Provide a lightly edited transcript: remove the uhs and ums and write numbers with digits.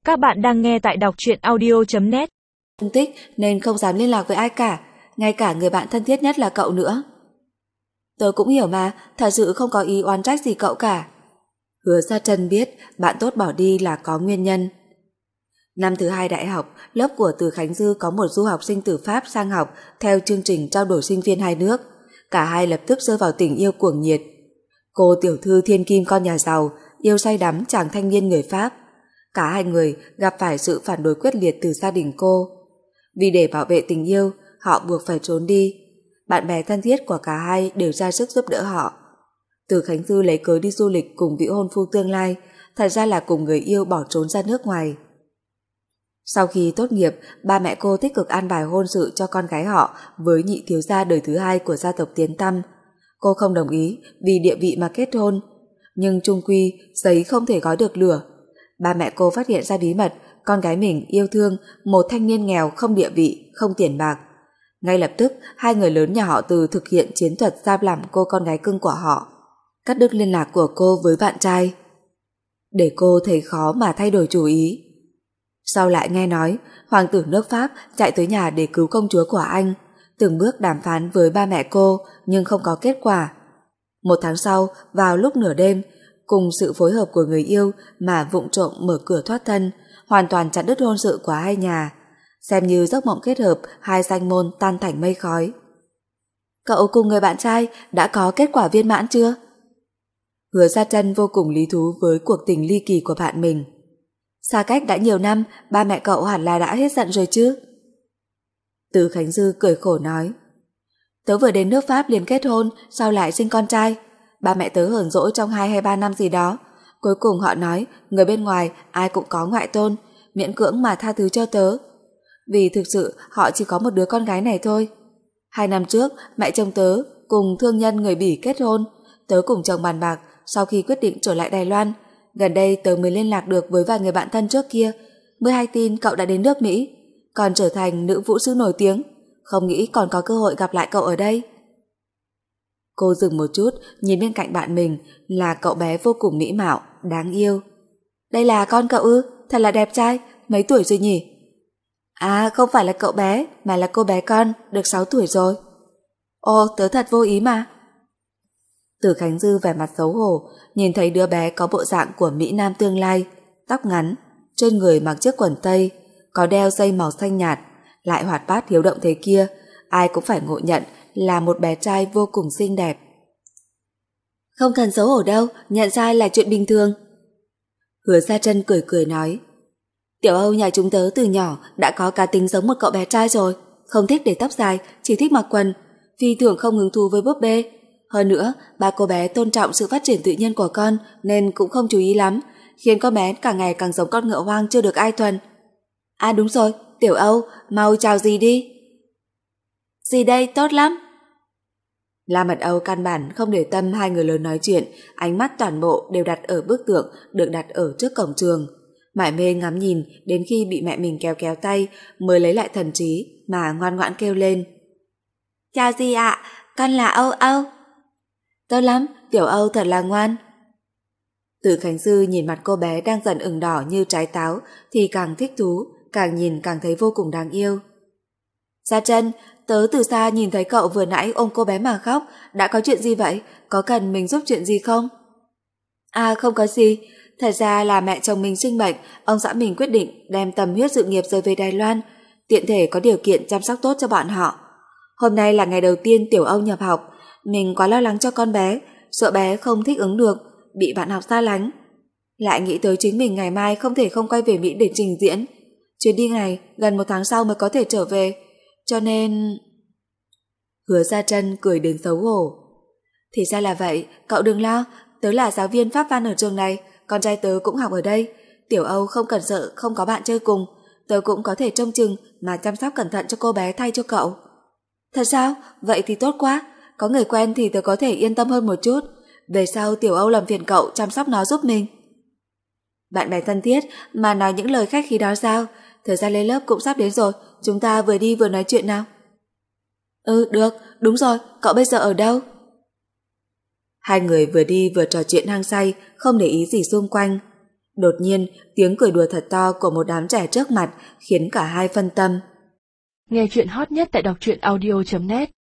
Các bạn đang nghe tại đọc truyện audio.net. Tung tích nên không dám liên lạc với ai cả, ngay cả người bạn thân thiết nhất là cậu nữa. Tớ cũng hiểu mà, thật sự không có ý oán trách gì cậu cả. Hứa Sa Trân biết bạn tốt bỏ đi là có nguyên nhân. Năm thứ 2 đại học, lớp của Từ Khánh Dư có một du học sinh từ Pháp sang học theo chương trình trao đổi sinh viên hai nước. Cả hai lập tức rơi vào tình yêu cuồng nhiệt. Cô tiểu thư thiên kim con nhà giàu, yêu say đắm chàng thanh niên người Pháp. Cả hai người gặp phải sự phản đối quyết liệt từ gia đình cô. Vì để bảo vệ tình yêu, họ buộc phải trốn đi. Bạn bè thân thiết của cả hai đều ra sức giúp đỡ họ. Từ Khánh Dư lấy cớ đi du lịch cùng vị hôn phu tương lai, thật ra là cùng người yêu bỏ trốn ra nước ngoài. Sau khi tốt nghiệp, ba mẹ cô tích cực an bài hôn sự cho con gái họ với nhị thiếu gia đời thứ hai của gia tộc Tiến Tăm. Cô không đồng ý vì địa vị mà kết hôn, nhưng chung quy giấy không thể gói được lửa. Ba mẹ cô phát hiện ra bí mật con gái mình yêu thương một thanh niên nghèo không địa vị, không tiền bạc. Ngay lập tức, hai người lớn nhà họ Từ thực hiện chiến thuật giam lỏng cô con gái cưng của họ, cắt đứt liên lạc của cô với bạn trai, để cô thấy khó mà thay đổi chủ ý. Sau lại nghe nói, hoàng tử nước Pháp chạy tới nhà để cứu công chúa của anh, từng bước đàm phán với ba mẹ cô nhưng không có kết quả. Một tháng sau, vào lúc nửa đêm, cùng sự phối hợp của người yêu mà vụng trộm mở cửa thoát thân, hoàn toàn chặt đứt hôn sự của hai nhà, xem như giấc mộng kết hợp hai danh môn tan thành mây khói. Cậu cùng người bạn trai đã có kết quả viên mãn chưa? Hứa Sa Trân vô cùng lý thú với cuộc tình ly kỳ của bạn mình. Xa cách đã nhiều năm, ba mẹ cậu hẳn là đã hết giận rồi chứ? Từ Khánh Dư cười khổ nói, tớ vừa đến nước Pháp liền kết hôn, sao lại sinh con trai? Ba mẹ tớ hờn dỗi trong 2 hay 3 năm gì đó. Cuối cùng họ nói người bên ngoài ai cũng có ngoại tôn, miễn cưỡng mà tha thứ cho tớ. Vì thực sự họ chỉ có một đứa con gái này thôi. 2 năm trước, mẹ chồng tớ cùng thương nhân người Bỉ kết hôn. Tớ cùng chồng bàn bạc, sau khi quyết định trở lại Đài Loan. Gần đây tớ mới liên lạc được với vài người bạn thân trước kia, mới hay tin cậu đã đến nước Mỹ, còn trở thành nữ vũ sư nổi tiếng. Không nghĩ còn có cơ hội gặp lại cậu ở đây. Cô dừng một chút, nhìn bên cạnh bạn mình là cậu bé vô cùng mỹ mạo, đáng yêu. Đây là con cậu ư? Thật là đẹp trai, mấy tuổi rồi nhỉ? À, không phải là cậu bé, mà là cô bé con, được 6 tuổi rồi. Ồ, tớ thật vô ý mà. Từ Khánh Dư vẻ mặt xấu hổ, nhìn thấy đứa bé có bộ dạng của Mỹ Nam tương lai, tóc ngắn, trên người mặc chiếc quần tây, có đeo dây màu xanh nhạt, lại hoạt bát hiếu động thế kia, ai cũng phải ngộ nhận là một bé trai vô cùng xinh đẹp. Không cần xấu hổ đâu, nhận sai là chuyện bình thường. Hứa Sa Trân cười cười nói, Tiểu Âu nhà chúng tớ từ nhỏ đã có cá tính giống một cậu bé trai rồi, không thích để tóc dài, chỉ thích mặc quần, phi thường không hứng thú với búp bê. Hơn nữa, ba cô bé tôn trọng sự phát triển tự nhiên của con nên cũng không chú ý lắm, khiến con bé càng ngày càng giống con ngựa hoang chưa được ai thuần. À đúng rồi, Tiểu Âu, mau chào dì đi. Dì đây, tốt lắm. La Mật Âu căn bản không để tâm hai người lớn nói chuyện, ánh mắt toàn bộ đều đặt ở bức tượng được đặt ở trước cổng trường. Mải mê ngắm nhìn đến khi bị mẹ mình kéo kéo tay mới lấy lại thần trí mà ngoan ngoãn kêu lên. Chào dì ạ, con là Âu Âu. Tốt lắm, Tiểu Âu thật là ngoan. Từ Khánh Dư nhìn mặt cô bé đang dần ửng đỏ như trái táo thì càng thích thú, càng nhìn càng thấy vô cùng đáng yêu. Sa Trân, tớ từ xa nhìn thấy cậu vừa nãy ôm cô bé mà khóc, đã có chuyện gì vậy? Có cần mình giúp chuyện gì không? À không có gì, thật ra là mẹ chồng mình sinh bệnh, ông xã mình quyết định đem tâm huyết sự nghiệp rời về Đài Loan, tiện thể có điều kiện chăm sóc tốt cho bọn họ. Hôm nay là ngày đầu tiên Tiểu Âu nhập học, mình quá lo lắng cho con bé, sợ bé không thích ứng được, bị bạn học xa lánh. Lại nghĩ tới chính mình ngày mai không thể không quay về Mỹ để trình diễn. Chuyến đi này gần 1 tháng sau mới có thể trở về, cho nên... Hứa Sa Trân cười đến xấu hổ. Thì ra là vậy, cậu đừng lo, tớ là giáo viên Pháp văn ở trường này, con trai tớ cũng học ở đây. Tiểu Âu không cần sợ không có bạn chơi cùng, tớ cũng có thể trông chừng mà chăm sóc cẩn thận cho cô bé thay cho cậu. Thật sao? Vậy thì tốt quá, có người quen thì tớ có thể yên tâm hơn một chút. Về sau Tiểu Âu làm phiền cậu chăm sóc nó giúp mình. Bạn bè thân thiết mà nói những lời khách khí đó sao? Thời gian lên lớp cũng sắp đến rồi, chúng ta vừa đi vừa nói chuyện nào. Ừ, được, đúng rồi, cậu bây giờ ở đâu? Hai người vừa đi vừa trò chuyện hăng say, không để ý gì xung quanh. Đột nhiên, tiếng cười đùa thật to của một đám trẻ trước mặt khiến cả hai phân tâm. Nghe chuyện hot nhất tại đọc truyện audio.net